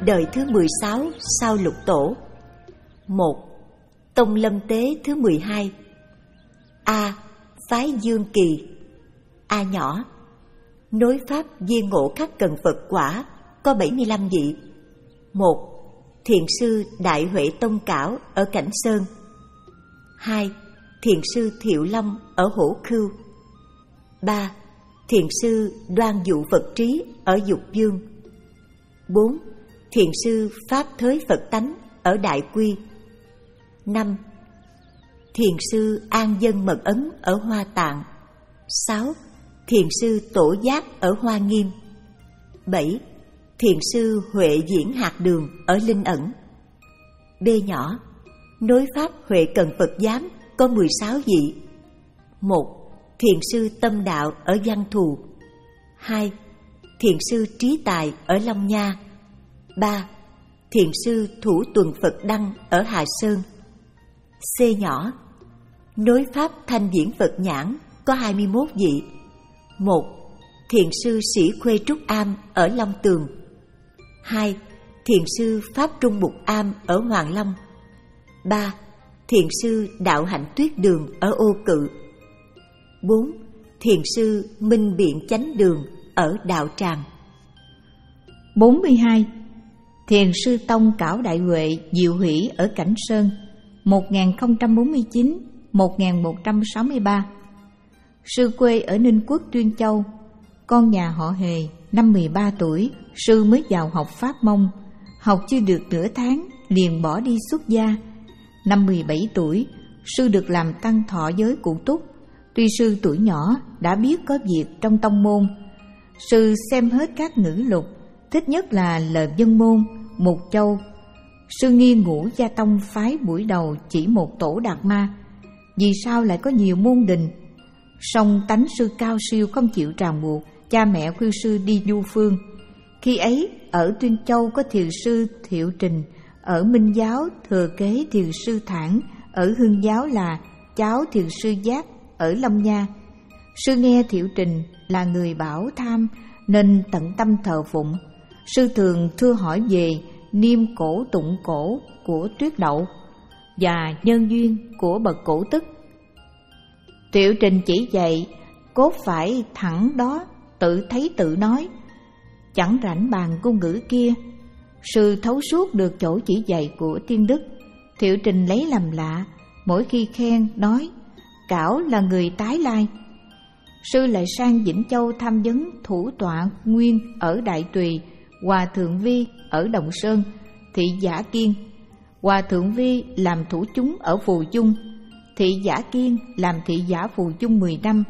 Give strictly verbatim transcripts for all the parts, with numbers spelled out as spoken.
đời thứ mười sáu sau Lục Tổ. Một. Tông Lâm Tế thứ mười hai. A. Phái Dương Kỳ. A nhỏ. Nối pháp viên ngộ khắc cần Phật quả có bảy mươi lăm vị. Một. Thiền sư Đại Huệ Tông Cảo ở Cảnh Sơn. Hai. Thiền sư Thiệu Long ở Hổ Khưu. Ba. Thiền sư Đoan Dụ Phật Trí ở Dục Dương. Bốn. Thiền sư Pháp Thới Phật Tánh ở Đại Quy. Năm. Thiền sư An Dân Mật Ấn ở Hoa Tạng. Sáu. Thiền sư Tổ Giác ở Hoa Nghiêm. Bảy. Thiền sư Huệ Diễn Hạt Đường ở Linh Ẩn. B nhỏ. Nối pháp Huệ Cần Phật Giám có mười sáu vị. Một. Thiền sư Tâm Đạo ở Văn Thù. Hai. Thiền sư Trí Tài ở Long Nha. Ba. Thiền sư Thủ Tuần Phật Đăng ở Hà Sơn. C nhỏ. Nối pháp Thanh Viễn Phật Nhãn có hai mươi mốt vị. Một. Thiền sư Sĩ Khuê Trúc Am ở Long Tường. Hai. Thiền sư Pháp Trung Bục Am ở Hoàng Long. Ba. Thiền sư Đạo Hạnh Tuyết Đường ở Ô Cự. Bốn. Thiền sư Minh Biện Chánh Đường ở Đạo Tràng. Bốn mươi hai. Thiền sư Tông Cảo Đại Huệ Diệu Hỷ ở Cảnh Sơn một nghìn không trăm bốn mươi chín đến một nghìn một trăm sáu mươi ba. Sư quê ở Ninh Quốc Tuyên Châu. Con nhà họ Hề, năm mười ba tuổi, sư mới vào học Pháp Mông. Học chưa được nửa tháng, liền bỏ đi xuất gia. Năm mười bảy tuổi, sư được làm tăng thọ giới Cụ Túc. Tuy sư tuổi nhỏ, đã biết có việc trong tông môn. Sư xem hết các ngữ lục, thích nhất là lời Dân Môn, Mục Châu. Sư nghi Ngũ Gia Tông phái buổi đầu chỉ một tổ Đạt Ma, vì sao lại có nhiều môn đình? Song tánh sư cao siêu không chịu ràng buộc, cha mẹ khuyên sư đi du phương. Khi ấy ở Tuyên Châu có thiền sư Thiệu Trình, ở Minh Giáo thừa kế thiền sư Thản, ở Hương Giáo là cháu thiền sư Giác ở Long Nha. Sư nghe Thiệu Trình là người bảo tham nên tận tâm thờ phụng. Sư thường thưa hỏi về niêm cổ tụng cổ của Tuyết Đậu và nhân duyên của bậc cổ tức. Thiệu Trình chỉ dạy cốt phải thẳng đó, tự thấy tự nói, chẳng rảnh bàn ngôn ngữ kia. Sư thấu suốt được chỗ chỉ dạy của tiên đức. Thiệu Trình lấy làm lạ, mỗi khi khen nói Cảo là người tái lai. Sư lại sang Vĩnh Châu tham vấn thủ tọa Nguyên ở Đại Tùy, Hòa Thượng Vi ở Đồng Sơn, Thị Giả Kiên. Hòa Thượng Vi làm thủ chúng ở Phù Dung, Thị Giả Kiên làm thị giả Phù Dung mười năm.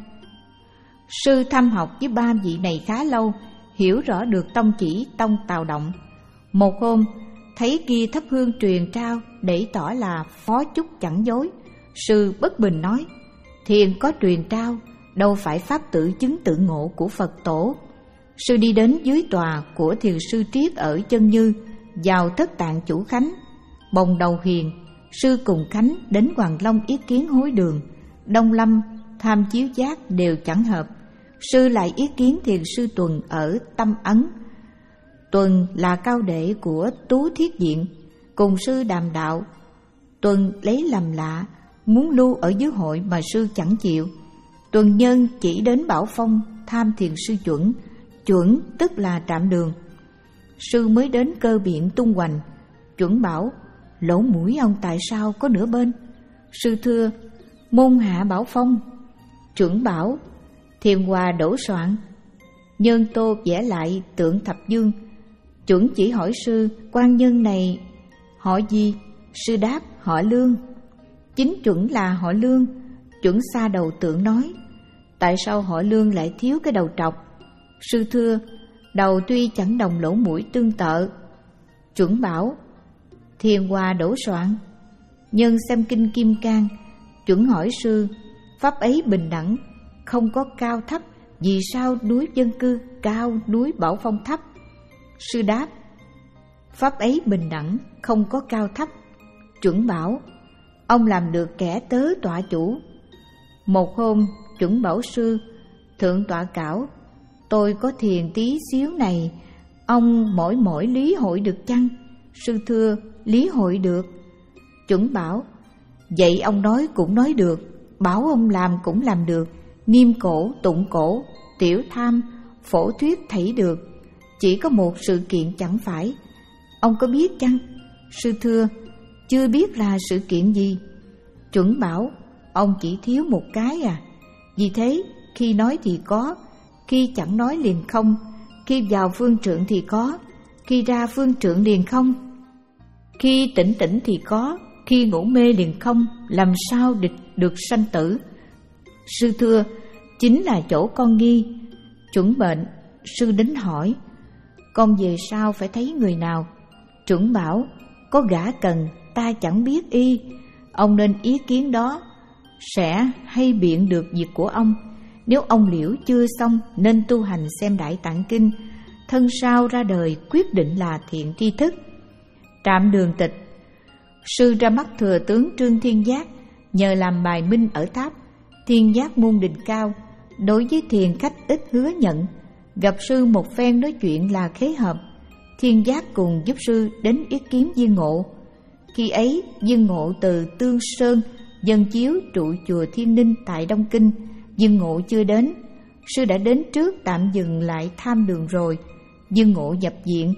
Sư thăm học với ba vị này khá lâu, hiểu rõ được tông chỉ tông Tào Động. Một hôm thấy kia thắp hương truyền trao để tỏ là phó chúc chẳng dối. Sư bất bình nói, thiền có truyền trao, đâu phải pháp tự chứng tự ngộ của Phật tổ. Sư đi đến dưới tòa của thiền sư Triết ở Chân Như, vào thất tạng chủ Khánh. Bồng đầu hiền, sư cùng Khánh đến Hoàng Long ý kiến hối đường. Đông Lâm, Tham Chiếu Giác đều chẳng hợp. Sư lại ý kiến thiền sư Tuần ở Tâm Ấn. Tuần là cao đệ của Tú Thiết Diện, cùng sư đàm đạo. Tuần lấy làm lạ, muốn lưu ở dưới hội mà sư chẳng chịu. Tuần nhân chỉ đến Bảo Phong tham thiền sư Chuẩn. Chuẩn tức là Trạm Đường. Sư mới đến cơ biện tung hoành. Chuẩn bảo, lỗ mũi ông tại sao có nửa bên? Sư thưa, môn hạ Bảo Phong. Chuẩn bảo, thiền hòa đổ soạn. Nhân tô vẽ lại tượng Thập Dương. Chuẩn chỉ hỏi sư, quan nhân này họ gì? Sư đáp, họ Lương. Chính Chuẩn là họ Lương. Chuẩn xa đầu tượng nói, tại sao họ Lương lại thiếu cái đầu trọc? Sư thưa, đầu tuy chẳng đồng lỗ mũi tương tự. Chuẩn bảo, thiền hòa đổ soạn. Nhân xem kinh Kim Cang. Chuẩn hỏi sư, pháp ấy bình đẳng, không có cao thấp, vì sao núi Dân Cư cao, núi Bảo Phong thấp? Sư đáp, pháp ấy bình đẳng, không có cao thấp. Chuẩn bảo, ông làm được kẻ tớ tọa chủ. Một hôm Chuẩn bảo sư, thượng tọa Cảo, tôi có thiền tí xíu này, Ông mỏi mỏi lý hội được chăng? Sư thưa, lý hội được. Chuẩn bảo: vậy ông nói cũng nói được, bảo ông làm cũng làm được, nghiêm cổ, tụng cổ, tiểu tham, phổ thuyết thảy được. Chỉ có một sự kiện chẳng phải. Ông có biết chăng? Sư thưa, chưa biết là sự kiện gì. Chuẩn bảo: ông chỉ thiếu một cái à. Vì thế khi nói thì có, khi chẳng nói liền không, khi vào phương trượng thì có, khi ra phương trượng liền không, khi tỉnh tỉnh thì có, khi ngủ mê liền không, làm sao địch được sanh tử? Sư thưa, chính là chỗ con nghi. Chuẩn bệnh: sư đến hỏi, con về sau phải thấy người nào? Chuẩn bảo: có gã cần, ta chẳng biết y. Ông nên ý kiến đó, sẽ hay biện được việc của ông. Nếu ông liễu chưa xong, nên tu hành xem Đại Tạng Kinh, thân sau ra đời quyết định là thiện tri thức. Trạm Đường Tịch: sư ra mắt thừa tướng Trương Thiên Giác, nhờ làm bài minh ở tháp. Thiên Giác môn đình cao, đối với thiền khách ít hứa nhận. Gặp sư một phen nói chuyện là khế hợp. Thiên Giác cùng giúp sư đến ý kiến Viên Ngộ. Khi ấy Viên Ngộ từ Tương Sơn dâng chiếu trụ chùa Thiên Ninh tại Đông Kinh. Viên Ngộ chưa đến, sư đã đến trước tạm dừng lại tham đường rồi. Viên Ngộ nhập viện,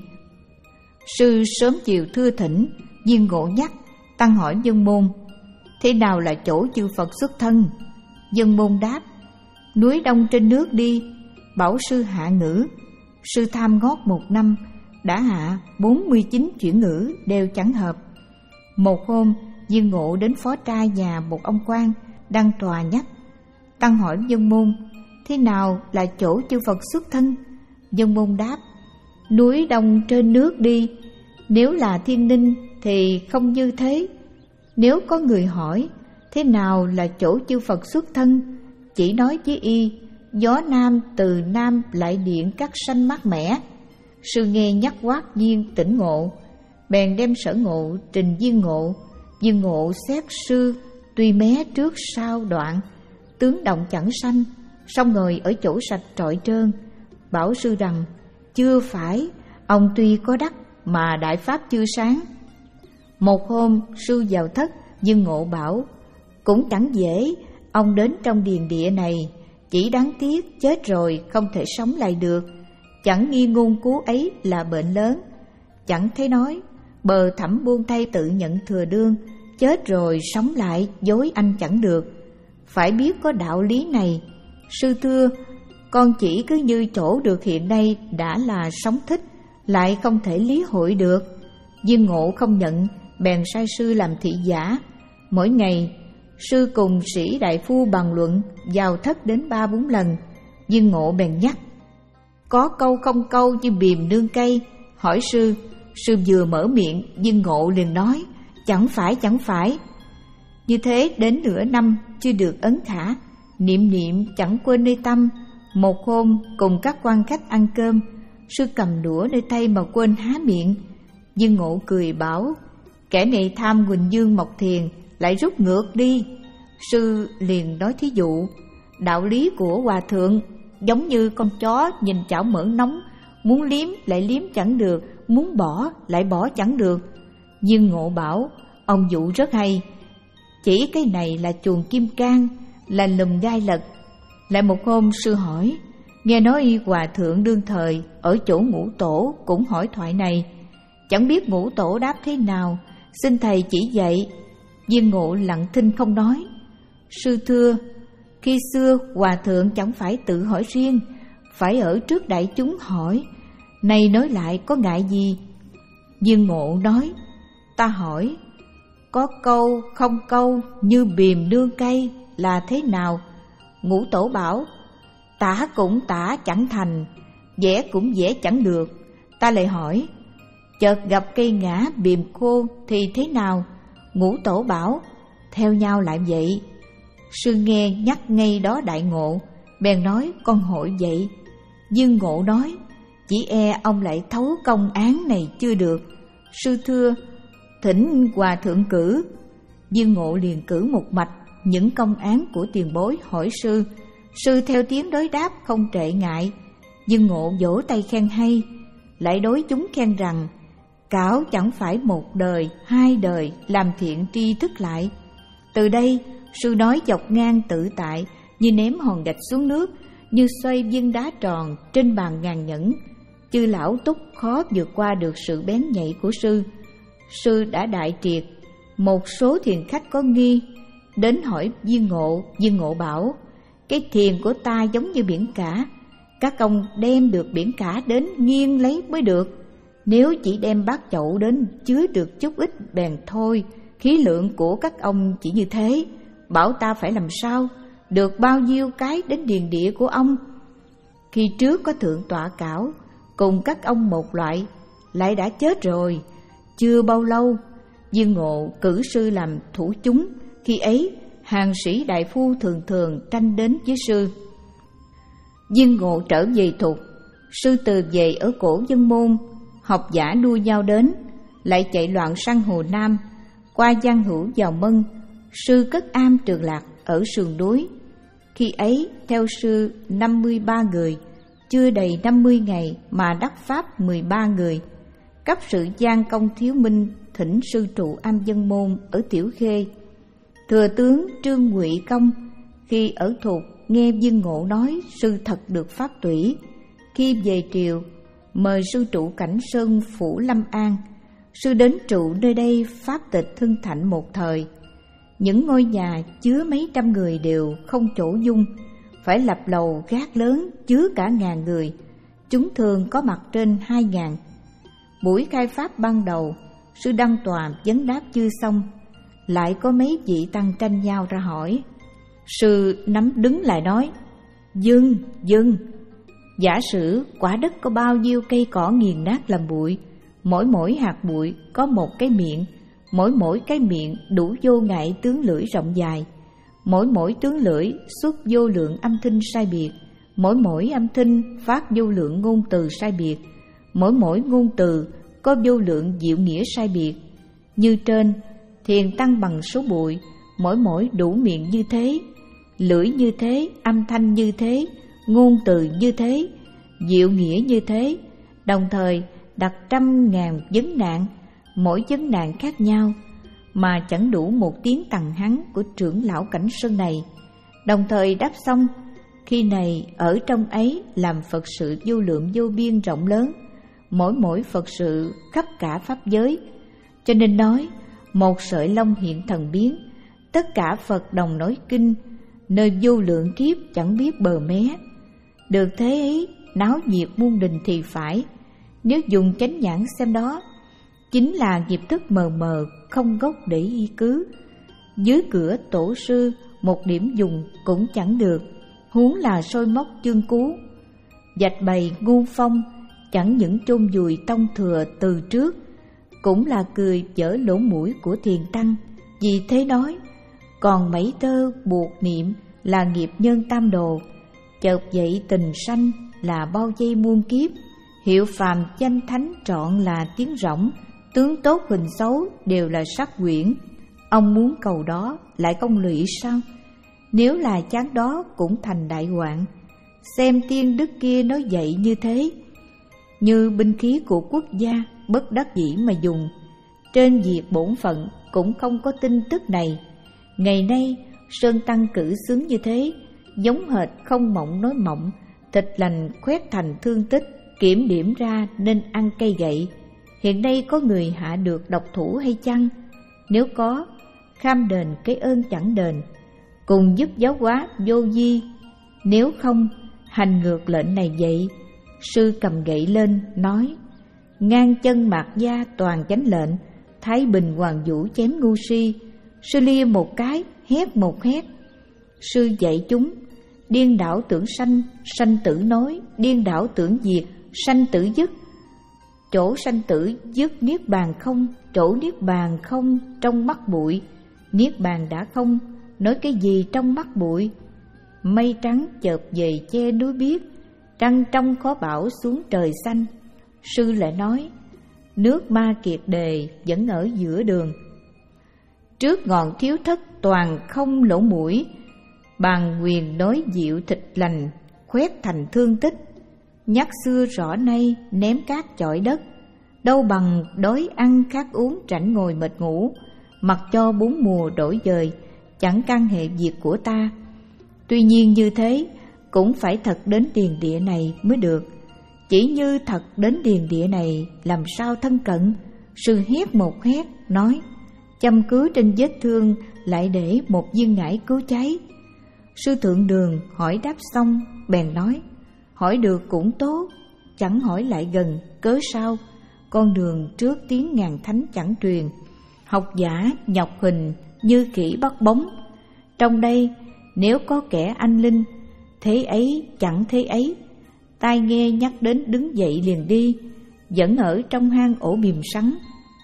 sư sớm chiều thưa thỉnh. Viên Ngộ nhắc, tăng hỏi Dân Môn: thế nào là chỗ chư Phật xuất thân? Dân Môn đáp: núi đông trên nước đi. Bảo sư hạ ngữ. Sư tham ngót một năm, đã hạ bốn mươi chín chuyển ngữ đều chẳng hợp. Một hôm Viên Ngộ đến phó trai nhà một ông quan đang tòa nhắc. Tăng hỏi Dân Môn: thế nào là chỗ chư Phật xuất thân? Dân Môn đáp: núi đông trên nước đi. Nếu là Thiên Ninh thì không như thế. Nếu có người hỏi thế nào là chỗ chư Phật xuất thân, chỉ nói với y: gió nam từ nam lại điện cắt xanh mát mẻ. Sư nghe nhắc quát Viên tỉnh ngộ, bèn đem sở ngộ trình Viên Ngộ. Viên Ngộ xét sư tuy mé trước sau đoạn, tướng động chẳng sanh, xong ngồi ở chỗ sạch trọi trơn. Bảo sư rằng: chưa phải, ông tuy có đắc mà đại pháp chưa sáng. Một hôm sư vào thất, Viên Ngộ bảo: cũng chẳng dễ, ông đến trong điền địa này, chỉ đáng tiếc chết rồi không thể sống lại được. Chẳng nghi ngôn cú ấy là bệnh lớn. Chẳng thấy nói, bờ thẳm buông tay tự nhận thừa đương, chết rồi sống lại dối anh chẳng được. Phải biết có đạo lý này. Sư thưa, con chỉ cứ như chỗ được hiện nay đã là sống thích, lại không thể lý hội được. Viên Ngộ không nhận, bèn sai sư làm thị giả. Mỗi ngày sư cùng sĩ đại phu bàn luận, vào thất đến ba bốn lần. Viên Ngộ bèn nhắc: có câu không câu như bìm nương cây. Hỏi sư, sư vừa mở miệng, Viên Ngộ liền nói: chẳng phải, chẳng phải. Như thế đến nửa năm chưa được ấn khả, niệm niệm chẳng quên nơi tâm. Một hôm cùng các quan khách ăn cơm, sư cầm đũa nơi tay mà quên há miệng. Viên Ngộ cười bảo: kẻ này tham Huỳnh Dương Mộc Thiền, lại rút ngược đi. Sư liền nói thí dụ: đạo lý của hòa thượng giống như con chó nhìn chảo mỡ nóng, muốn liếm lại liếm chẳng được, muốn bỏ lại bỏ chẳng được. Viên Ngộ bảo: ông dụ rất hay, chỉ cái này là chuồng kim cang, là lùm gai lật. Lại một hôm sư hỏi, nghe nói hòa thượng đương thời ở chỗ Ngũ Tổ cũng hỏi thoại này, chẳng biết Ngũ Tổ đáp thế nào, xin thầy chỉ dạy. Viên Ngộ lặng thinh không nói. Sư thưa, khi xưa hòa thượng chẳng phải tự hỏi riêng, phải ở trước đại chúng hỏi, nay nói lại có ngại gì? Viên Ngộ nói: ta hỏi, có câu không câu như bìm nương cây là thế nào? Ngũ Tổ bảo: tả cũng tả chẳng thành, vẽ cũng vẽ chẳng được. Ta lại hỏi, chợt gặp cây ngã bìm khô thì thế nào? Ngũ Tổ bảo: theo nhau lại vậy. Sư nghe nhắc ngay đó đại ngộ, bèn nói: con hội vậy. Viên Ngộ nói: chỉ e ông lại thấu công án này chưa được. Sư thưa, thỉnh hòa thượng cử. Viên Ngộ liền cử một mạch những công án của tiền bối hỏi sư. Sư theo tiếng đối đáp không trệ ngại. Viên Ngộ vỗ tay khen hay. lại đối chúng khen rằng Cảo chẳng phải một đời, hai đời làm thiện tri thức lại. Từ đây, sư nói dọc ngang tự tại, như ném hòn gạch xuống nước, như xoay viên đá tròn trên bàn ngàn nhẫn. Chư lão túc khó vượt qua được sự bén nhạy của sư. Sư đã đại triệt. Một số thiền khách có nghi, đến hỏi Viên Ngộ. Viên Ngộ bảo: cái thiền của ta giống như biển cả, các ông đem được biển cả đến nghiêng lấy mới được. Nếu chỉ đem bát chậu đến chứa được chút ít bèn thôi, khí lượng của các ông chỉ như thế, bảo ta phải làm sao được bao nhiêu cái đến điền địa của ông. Khi trước có thượng tọa Cảo cùng các ông một loại, lại đã chết rồi. Chưa bao lâu, Viên Ngộ cử sư làm thủ chúng. Khi ấy, hàng sĩ đại phu thường thường tranh đến với sư. Viên Ngộ trở về Thục, sư từ về ở cổ Dân Môn. Học giả đua nhau đến, lại chạy loạn sang Hồ Nam, qua Giang Hữu vào Mân. Sư cất am Trường Lạc ở sườn núi. Khi ấy theo sư năm mươi ba người, chưa đầy năm mươi ngày mà đắc pháp mười ba người. Cấp sự Giang Công Thiếu Minh thỉnh sư trụ am Dân Môn ở Tiểu Khê. Thừa tướng Trương Ngụy Công khi ở Thục nghe Viên Ngộ nói sư thật được pháp tủy. Khi về triều, mời sư trụ Cảnh Sơn phủ Lâm An. Sư đến trụ nơi đây pháp tịch hưng thạnh một thời. Những ngôi nhà chứa mấy trăm người đều không chỗ dung, phải lập lầu gác lớn chứa cả ngàn người. Chúng thường có mặt trên hai ngàn. Buổi khai pháp ban đầu, sư đăng tòa vấn đáp chưa xong, lại có mấy vị tăng tranh nhau ra hỏi. Sư nắm đứng lại nói: Dừng, dừng. Giả sử quả đất có bao nhiêu cây cỏ nghiền nát làm bụi, mỗi mỗi hạt bụi có một cái miệng, mỗi mỗi cái miệng đủ vô ngại tướng lưỡi rộng dài, mỗi mỗi tướng lưỡi xuất vô lượng âm thanh sai biệt, mỗi mỗi âm thanh phát vô lượng ngôn từ sai biệt, mỗi mỗi ngôn từ có vô lượng diệu nghĩa sai biệt. Như trên, thiền tăng bằng số bụi, mỗi mỗi đủ miệng như thế, lưỡi như thế, âm thanh như thế, ngôn từ như thế, diệu nghĩa như thế, đồng thời đặt trăm ngàn vấn nạn, mỗi vấn nạn khác nhau, mà chẳng đủ một tiếng tằng hắn của trưởng lão Cảnh Sơn này. Đồng thời đáp xong, khi này ở trong ấy làm Phật sự vô lượng vô biên rộng lớn, mỗi mỗi Phật sự khắp cả pháp giới. Cho nên nói, một sợi lông hiện thần biến, tất cả Phật đồng nói kinh, nơi vô lượng kiếp chẳng biết bờ mé. Được thế ấy, náo nhiệt muôn đình thì phải, nếu dùng chánh nhãn xem đó, chính là nghiệp thức mờ mờ, không gốc để y cứ. Dưới cửa tổ sư, một điểm dùng cũng chẳng được, huống là soi móc chương cú. Dạch bày ngu phong, chẳng những chôn vùi tông thừa từ trước, cũng là cười dở lỗ mũi của thiền tăng. Vì thế nói, còn mảy tơ buộc niệm là nghiệp nhân tam đồ, chợt dậy tình sanh là bao dây muôn kiếp. Hiệu phàm danh thánh trọn là tiếng rỗng, tướng tốt hình xấu đều là sắc quyển. Ông muốn cầu đó lại công lụy sao? Nếu là chán đó cũng thành đại hoạn. Xem tiên đức kia nói dạy như thế, như binh khí của quốc gia bất đắc dĩ mà dùng. Trên việc bổn phận cũng không có tin tức này. Ngày nay Sơn Tăng cử xướng như thế, giống hệt không mộng nói mộng, thịt lành khoét thành thương tích, kiểm điểm ra nên ăn cây gậy. Hiện nay có người hạ được độc thủ hay chăng? Nếu có, kham đền cái ơn chẳng đền, cùng giúp giáo hóa vô vi. Nếu không, hành ngược lệnh này vậy. Sư cầm gậy lên nói: ngang chân mạc gia toàn chánh lệnh, Thái Bình Hoàng Vũ chém ngu si. Sư lia một cái, hét một hét. Sư dạy chúng: điên đảo tưởng sanh, sanh tử nói; điên đảo tưởng diệt, sanh tử dứt. Chỗ sanh tử dứt niết bàn không, chỗ niết bàn không trong mắt bụi. Niết bàn đã không, nói cái gì trong mắt bụi? Mây trắng chợt về che núi biếc, trăng trong khó bão xuống trời xanh. Sư lại nói: nước ma kiệt đề vẫn ở giữa đường. Trước ngọn thiếu thất toàn không lỗ mũi, bàn quyền nói diệu thịt lành khoét thành thương tích. nhắc xưa rõ nay ném cát chọi đất. Đâu bằng đói ăn khát uống rảnh ngồi mệt ngủ, mặc cho bốn mùa đổi dời, chẳng can hệ việc của ta. Tuy nhiên như thế cũng phải thật đến tiền địa này mới được. Chỉ như thật đến tiền địa này làm sao thân cận? Sư hét một hét nói, châm cứu trên vết thương lại để một viên ngải cứu cháy. Sư Thượng Đường hỏi đáp xong bèn nói, hỏi được cũng tốt, chẳng hỏi lại gần cớ sao? Con đường trước tiếng ngàn thánh chẳng truyền, học giả nhọc hình như kỹ bắt bóng. Trong đây nếu có kẻ anh linh, thế ấy chẳng thế ấy. Tai nghe nhắc đến đứng dậy liền đi, vẫn ở trong hang ổ bìm sắn.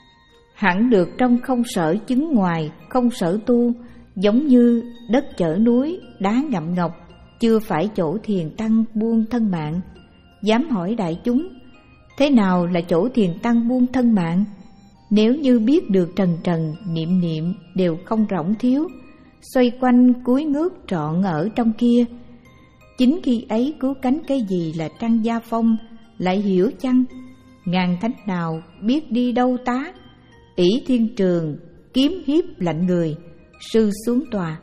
Hẳn được trong không sở chứng ngoài, không sở tu, giống như đất chở núi, đá ngậm ngọc, chưa phải chỗ thiền tăng buông thân mạng. Dám hỏi đại chúng, thế nào là chỗ thiền tăng buông thân mạng? Nếu như biết được trần trần, niệm niệm đều không rỗng thiếu, xoay quanh cúi ngước trọn ở trong kia. Chính khi ấy cứu cánh cái gì là trăng gia phong, lại hiểu chăng? Ngàn thánh nào biết đi đâu tá, ỷ thiên trường, kiếm hiếp lạnh người. Sư xuống tòa.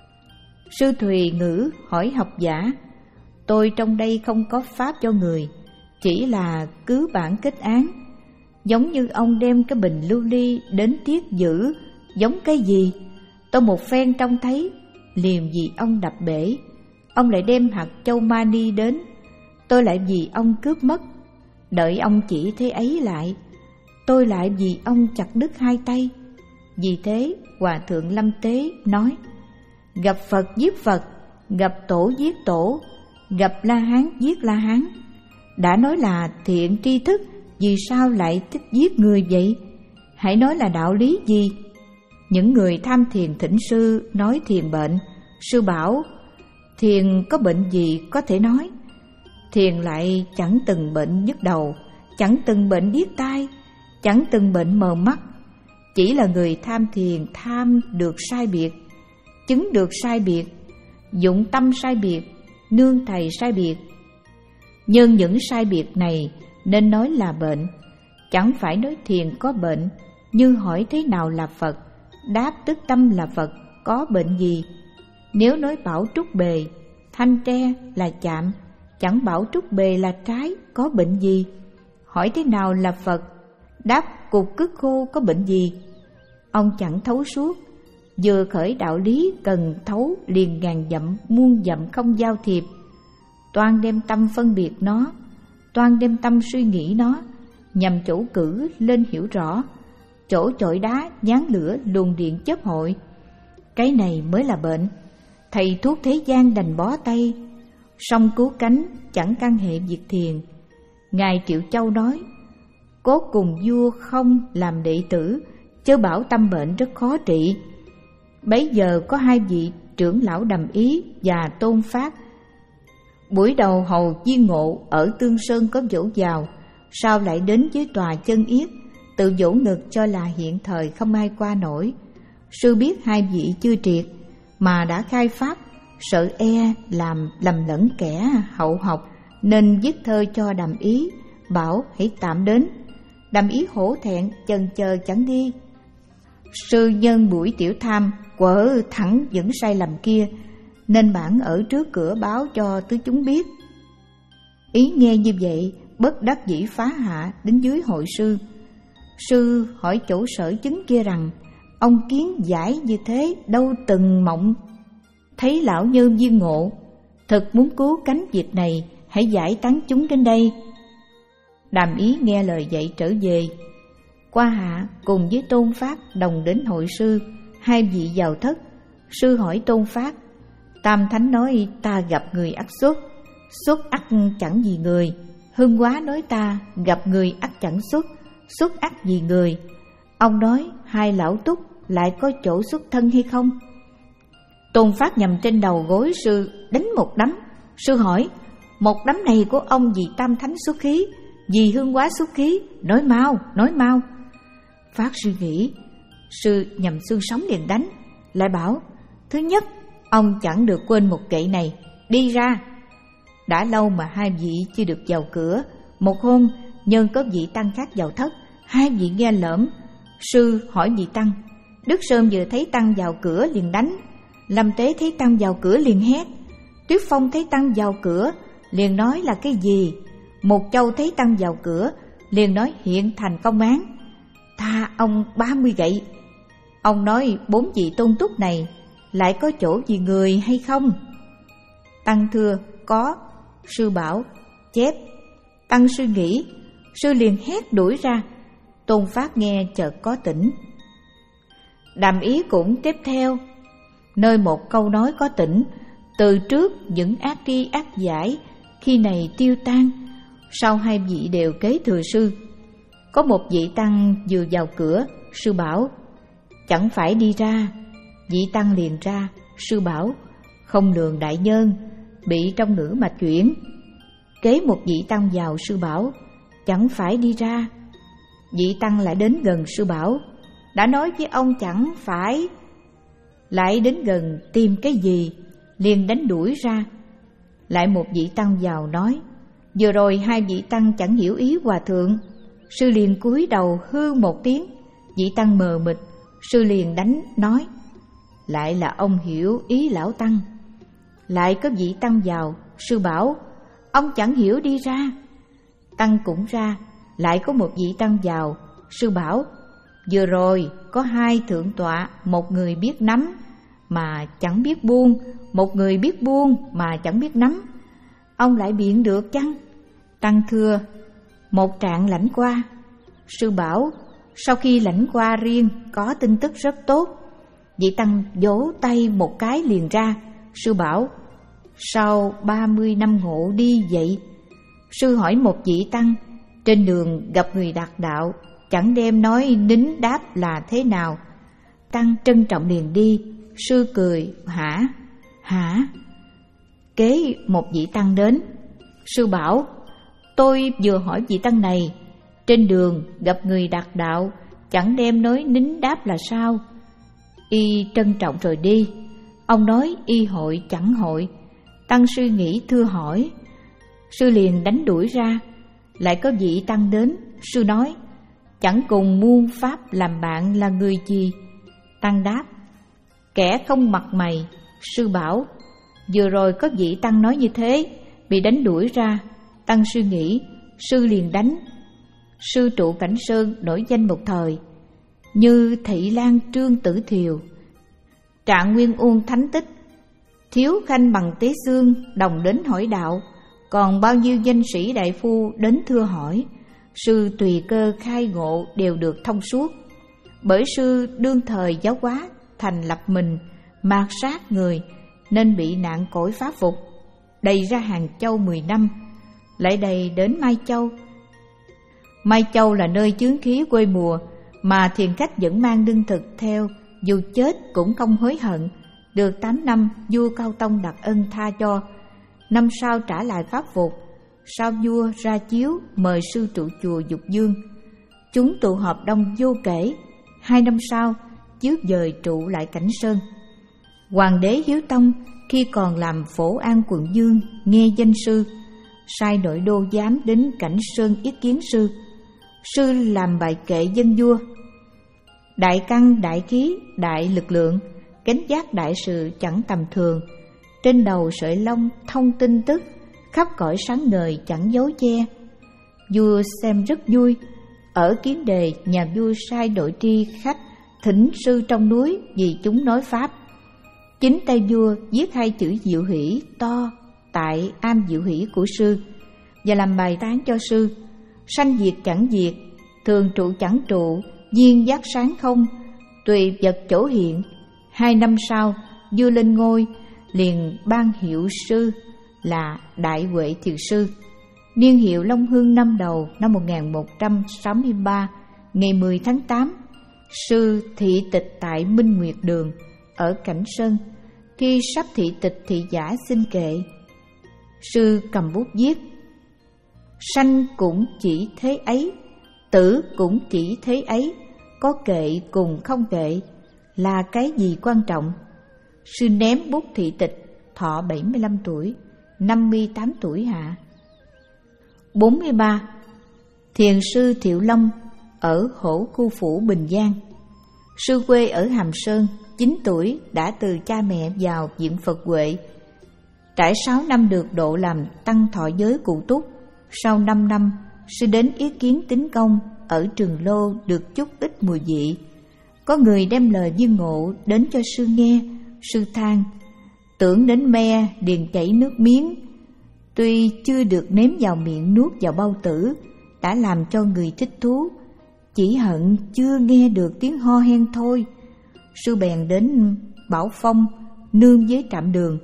Sư Thùy Ngữ hỏi học giả, tôi trong đây không có pháp cho người, chỉ là cứ bản kết án. Giống như ông đem cái bình lưu ly đến tiết giữ, giống cái gì? Tôi một phen trông thấy, liền vì ông đập bể. Ông lại đem hạt châu mani đến, tôi lại vì ông cướp mất. Đợi ông chỉ thế ấy lại, tôi lại vì ông chặt đứt hai tay. Vì thế Hòa Thượng Lâm Tế nói, gặp Phật giết Phật, gặp Tổ giết Tổ, gặp La Hán giết La Hán. Đã nói là thiện tri thức, vì sao lại thích giết người vậy? Hãy nói là đạo lý gì? Những người tham thiền thỉnh sư nói thiền bệnh. Sư bảo, thiền có bệnh gì có thể nói? Thiền lại chẳng từng bệnh nhức đầu, chẳng từng bệnh điếc tai, chẳng từng bệnh mờ mắt. Chỉ là người tham thiền tham được sai biệt, chứng được sai biệt, dụng tâm sai biệt, nương thầy sai biệt. Nhưng những sai biệt này nên nói là bệnh, chẳng phải nói thiền có bệnh. Như hỏi thế nào là Phật, đáp tức tâm là Phật, có bệnh gì? Nếu nói bảo trúc bề, thanh tre là chạm, chẳng bảo trúc bề là trái, có bệnh gì? Hỏi thế nào là Phật, đáp cục cứt khô, có bệnh gì? Ông chẳng thấu suốt, vừa khởi đạo lý cần thấu liền ngàn dặm muôn dặm không giao thiệp. Toan đem tâm phân biệt nó, toan đem tâm suy nghĩ nó, nhằm chỗ cử lên hiểu rõ, chỗ chọi đá dán lửa luồng điện chớp hội. Cái này mới là bệnh. Thầy thuốc thế gian đành bó tay, song cứu cánh chẳng can hệ việc thiền. Ngài Triệu Châu nói, cốt cùng vua không làm đệ tử, chớ bảo tâm bệnh rất khó trị. Bấy giờ có hai vị trưởng lão Đầm Ý và Tôn Phát. Buổi đầu hầu Viên Ngộ ở Tương Sơn có dỗ vào, sau lại đến với tòa Chân Yết, tự dỗ ngực cho là hiện thời không ai qua nổi. Sư biết hai vị chưa triệt mà đã khai pháp, sợ e làm lầm lẫn kẻ hậu học, nên viết thơ cho Đầm Ý, bảo hãy tạm đến. Đầm Ý hổ thẹn chần chờ chẳng đi. Sư nhân buổi tiểu tham quở thẳng những sai lầm kia, nên bản ở trước cửa báo cho tứ chúng biết. Ý nghe như vậy, bất đắc dĩ phá hạ đến dưới hội sư. Sư hỏi chỗ sở chứng kia rằng, ông kiến giải như thế đâu từng mộng. Thấy lão nhân Viên Ngộ thật muốn cứu cánh việc này, hãy giải tán chúng đến đây. Đàm Ý nghe lời dạy trở về. Qua hạ cùng với Tôn Phát đồng đến hội sư, hai vị vào thất. Sư hỏi Tôn Phát, Tam Thánh nói ta gặp người ắt xuất, xuất ắt chẳng gì người. Hưng Quá nói ta gặp người ắt chẳng xuất, xuất ắt gì người. Ông nói hai lão túc lại có chỗ xuất thân hay không? Tôn Phát nhằm trên đầu gối sư đánh một đấm. Sư hỏi, một đấm này của ông vì Tam Thánh xuất khí, vì Hương Quá xuất khí, nói mau, nói mau. Phát suy nghĩ, sư nhằm xương sống liền đánh, lại bảo, thứ nhất, ông chẳng được quên một gậy này, đi ra. Đã lâu mà hai vị chưa được vào cửa. Một hôm, nhân có vị tăng khác vào thất, hai vị nghe lỡm. Sư hỏi vị tăng. Đức Sơn vừa thấy tăng vào cửa liền đánh. Lâm Tế thấy tăng vào cửa liền hét. Tuyết Phong thấy tăng vào cửa liền nói là cái gì. Một Châu thấy tăng vào cửa liền nói hiện thành công án, tha ông ba mươi gậy. Ông nói bốn vị tôn túc này lại có chỗ gì người hay không? Tăng thưa có. Sư bảo chép. Tăng suy nghĩ, sư liền hét đuổi ra. Tôn Phát nghe chợt có tỉnh. Đàm ý cũng tiếp theo. Nơi một câu nói có tỉnh, từ trước những ác tri ác giải khi này tiêu tan. Sau hai vị đều kế thừa sư. Có một vị tăng vừa vào cửa, sư bảo chẳng phải đi ra. Vị tăng liền ra. Sư bảo không lường đại nhân, bị trong nữ mà chuyển. Kế một vị tăng vào, sư bảo chẳng phải đi ra. Vị tăng lại đến gần sư bảo. Đã nói với ông chẳng phải, lại đến gần tìm cái gì, liền đánh đuổi ra. Lại một vị tăng vào nói, vừa rồi hai vị tăng chẳng hiểu ý hòa thượng. Sư liền cúi đầu hư một tiếng. Vị tăng mờ mịt, sư liền đánh nói, lại là ông hiểu ý lão tăng. Lại có vị tăng vào, sư bảo ông chẳng hiểu đi ra. Tăng cũng ra. Lại có một vị tăng vào, sư bảo vừa rồi có hai thượng tọa, một người biết nắm mà chẳng biết buông, một người biết buông mà chẳng biết nắm. Ông lại biện được chăng? Tăng thưa một trạng lãnh qua. Sư bảo sau khi lãnh qua riêng có tin tức rất tốt. Vị tăng vỗ tay một cái liền ra. Sư bảo sau ba mươi năm ngộ đi vậy. Sư hỏi một vị tăng, trên đường gặp người đạt đạo chẳng đem nói nín đáp là thế nào. Tăng trân trọng liền đi. Sư cười, hả? Hả? Kế một vị tăng đến. Sư bảo tôi vừa hỏi vị tăng này, trên đường gặp người đạt đạo chẳng đem nói nín đáp là sao? Y trân trọng rồi đi. Ông nói y hội chẳng hội. Tăng suy nghĩ thưa hỏi. Sư liền đánh đuổi ra. Lại có vị tăng đến. Sư nói chẳng cùng muôn pháp làm bạn là người gì? Tăng đáp kẻ không mặt mày. Sư bảo vừa rồi có vị tăng nói như thế, bị đánh đuổi ra. Tăng suy nghĩ, sư liền đánh. Sư trụ Cảnh Sơn nổi danh một thời, như Thị Lan Trương Tử Thiều, Trạng Nguyên Uông Thánh Tích, Thiếu Khanh Bằng Tế Xương đồng đến hỏi đạo. Còn bao nhiêu danh sĩ đại phu đến thưa hỏi. Sư tùy cơ khai ngộ đều được thông suốt. Bởi sư đương thời giáo hóa thành lập mình, mạt sát người nên bị nạn cõi phá phục, đầy ra Hàng Châu mười năm, lại đầy đến Mai Châu. Mai Châu là nơi chướng khí quê mùa, mà thiền khách vẫn mang lương thực theo, dù chết cũng không hối hận. Được tám năm, vua Cao Tông đặc ân tha cho. Năm sau trả lại pháp phục. Sau vua ra chiếu mời sư trụ chùa Dục Dương. Chúng tụ họp đông vô kể. Hai năm sau, chiếu dời trụ lại Cảnh Sơn. Hoàng đế Hiếu Tông khi còn làm phổ an quận Dương, nghe danh sư, sai nội đô giám đến Cảnh Sơn yết kiến sư. Sư làm bài kệ dân vua. Đại căn, đại khí, đại lực lượng, gánh vác đại sự chẳng tầm thường. Trên đầu sợi lông thông tin tức, khắp cõi sáng ngời chẳng giấu che. Vua xem rất vui. Ở Kiến Đề, nhà vua sai đội tri khách thỉnh sư trong núi vì chúng nói pháp. Chính tay vua viết hai chữ Diệu Hỷ to tại am Diệu Hỷ của sư và làm bài tán cho sư. Sanh diệt chẳng diệt, thường trụ chẳng trụ, duyên giác sáng không, tùy vật chỗ hiện. Hai năm sau, vua lên ngôi liền ban hiệu sư là Đại Huệ Thiền Sư. Niên hiệu Long Hưng năm đầu năm một nghìn một trăm sáu mươi ba, ngày mười tháng tám. Sư thị tịch tại Minh Nguyệt Đường ở Cảnh Sơn. Khi sắp thị tịch, thị giả xin kệ. Sư cầm bút viết: sanh cũng chỉ thế ấy, tử cũng chỉ thế ấy, có kệ cùng không kệ là cái gì quan trọng. Sư ném bút thị tịch, thọ bảy mươi lăm tuổi. năm mươi tám tuổi hạ. bốn mươi ba. Thiền sư Thiệu Long ở Hổ Khu Phủ, Bình Giang. Sư quê ở Hàm Sơn, chín tuổi đã từ cha mẹ vào viện Phật Huệ. Trải sáu năm được độ làm tăng thọ giới cụ túc. Sau năm năm, sư đến ý kiến tín công ở Trường Lô được chút ít mùi vị. Có người đem lời viên ngộ đến cho sư nghe. Sư than, tưởng đến me điền chảy nước miếng. Tuy chưa được nếm vào miệng nuốt vào bao tử, đã làm cho người thích thú, chỉ hận chưa nghe được tiếng ho hen thôi. Sư bèn đến Bảo Phong nương với Trạm Đường,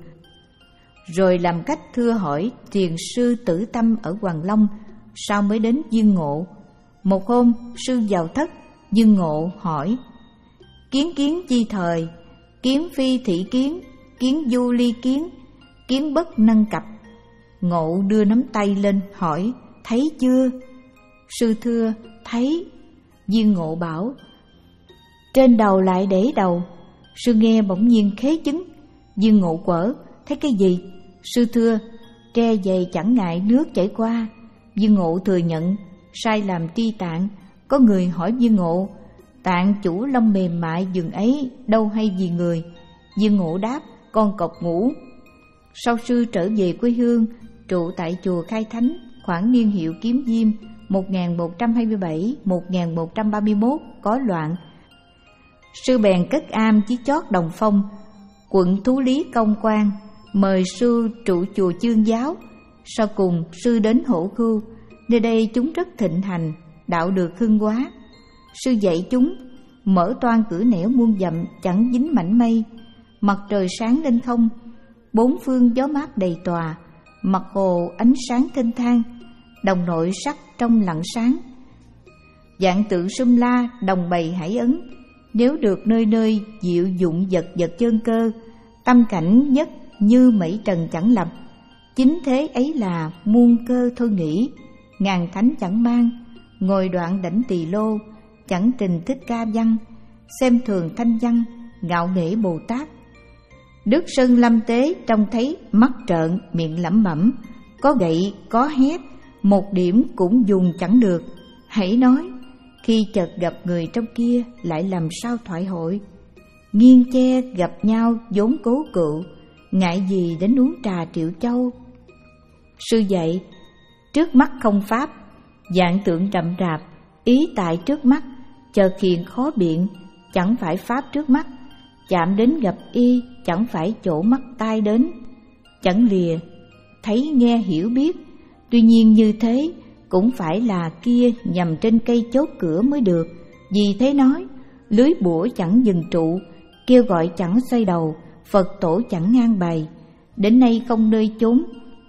rồi làm cách thưa hỏi thiền sư Tử Tâm ở Hoàng Long, sau mới đến Dương Ngộ. Một hôm sư vào thất, Dương Ngộ hỏi: kiến kiến chi thời, kiến phi thị kiến, kiến du ly kiến, kiến bất nâng cập. Ngộ đưa nắm tay lên hỏi: thấy chưa? Sư thưa: thấy. Dương Ngộ bảo: trên đầu lại để đầu. Sư nghe bỗng nhiên khế chứng. Dương Ngộ quở: thấy cái gì? Sư thưa: tre dày chẳng ngại nước chảy qua. Dương Ngộ thừa nhận sai làm tri tạng. Có người hỏi Dương Ngộ: tạng chủ lông mềm mại giường ấy đâu hay vì người? Dương Ngộ đáp: con cọp ngủ. Sau sư trở về quê hương, trụ tại chùa Khai Thánh, khoảng niên hiệu Kiếm Diêm một nghìn một trăm hai mươi bảy đến một nghìn một trăm ba mươi mốt có loạn. Sư bèn cất am chí chót Đồng Phong, quận Thú Lý Công Quan, mời sư trụ chùa Chương Giáo. Sau cùng sư đến Hổ Khu, nơi đây chúng rất thịnh hành, đạo được hưng hóa. Sư dạy chúng mở toan cửa nẻo muôn dặm chẳng dính mảnh mây, mặt trời sáng lên không, bốn phương gió mát đầy tòa, mặt hồ ánh sáng thênh thang, đồng nội sắc trong lặng sáng. Dạng tượng sum la đồng bày hải ấn, nếu được nơi nơi diệu dụng vật vật chân cơ, tâm cảnh nhất như mẩy trần chẳng lập. Chính thế ấy là muôn cơ thôi nghĩ, ngàn thánh chẳng mang, ngồi đoạn đảnh tỳ lô, chẳng trình thích ca văn, xem thường thanh văn, ngạo nghễ Bồ Tát. Đức Sơn Lâm Tế trông thấy mắt trợn miệng lẩm bẩm, có gậy có hét, một điểm cũng dùng chẳng được. Hãy nói, khi chợt gặp người trong kia lại làm sao thoại hội. Nghiêng che gặp nhau vốn cố cựu, ngại gì đến uống trà Triệu Châu. Sư dạy, trước mắt không pháp, dạng tượng rậm rạp, ý tại trước mắt, chợt hiện khó biện, chẳng phải pháp trước mắt. Chạm đến gặp y, chẳng phải chỗ mắt tai đến, chẳng lìa thấy nghe hiểu biết. Tuy nhiên như thế cũng phải là kia nhằm trên cây chốt cửa mới được. Vì thế nói, lưới bủa chẳng dừng trụ, kêu gọi chẳng xoay đầu, Phật tổ chẳng ngang bày, đến nay không nơi chốn.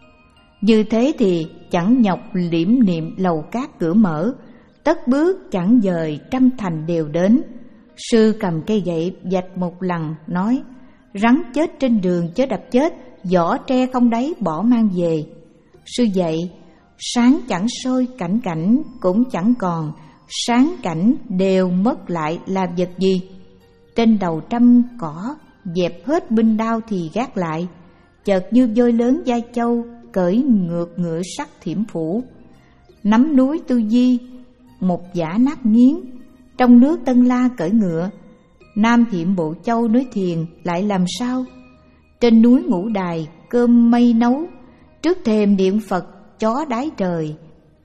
Như thế thì chẳng nhọc liễm niệm lầu cát cửa mở, tất bước chẳng dời trăm thành đều đến. Sư cầm cây gậy vạch một lần nói, rắn chết trên đường chớ đập chết, vỏ tre không đáy bỏ mang về. Sư dạy, sáng chẳng sôi cảnh cảnh cũng chẳng còn, sáng cảnh đều mất lại là vật gì? Trên đầu trăm cỏ dẹp hết binh đao thì gác lại, chợt như voi lớn Giai Châu cởi ngược ngựa sắt thiểm phủ. Nắm núi Tư Di một giả nát nghiến, trong nước Tân La cởi ngựa. Nam Thiệm Bộ Châu nói thiền lại làm sao? Trên núi Ngũ Đài cơm mây nấu, trước thềm điện Phật chó đái trời.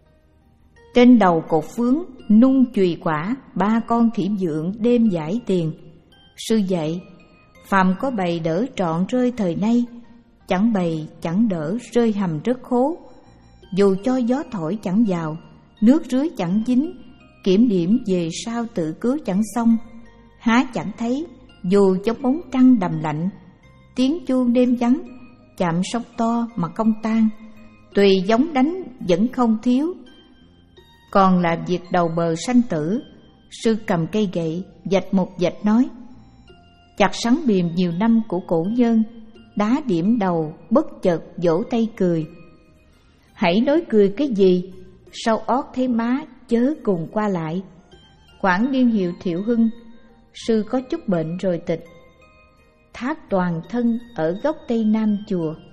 Trên đầu cột phướng nung chùy quả, ba con khỉ dượng đêm giải tiền. Sư dạy, phàm có bày đỡ trọn rơi thời nay, chẳng bày chẳng đỡ rơi hầm rất khố. Dù cho gió thổi chẳng vào, nước rưới chẳng dính, kiểm điểm về sau tự cứu chẳng xong. Há chẳng thấy, dù trong bóng trăng đầm lạnh, tiếng chuông đêm vắng, chạm sóng to mà không tan, tùy giống đánh vẫn không thiếu. Còn là việc đầu bờ sanh tử. Sư cầm cây gậy vạch một vạch nói, chặt sắn bìm nhiều năm của cổ nhân, đá điểm đầu bất chợt vỗ tay cười. Hãy nói cười cái gì, sau ót thấy má chớ cùng qua lại. Khoảng niên hiệu Thiệu Hưng, sư có chút bệnh rồi tịch. Tháp toàn thân ở góc tây nam chùa.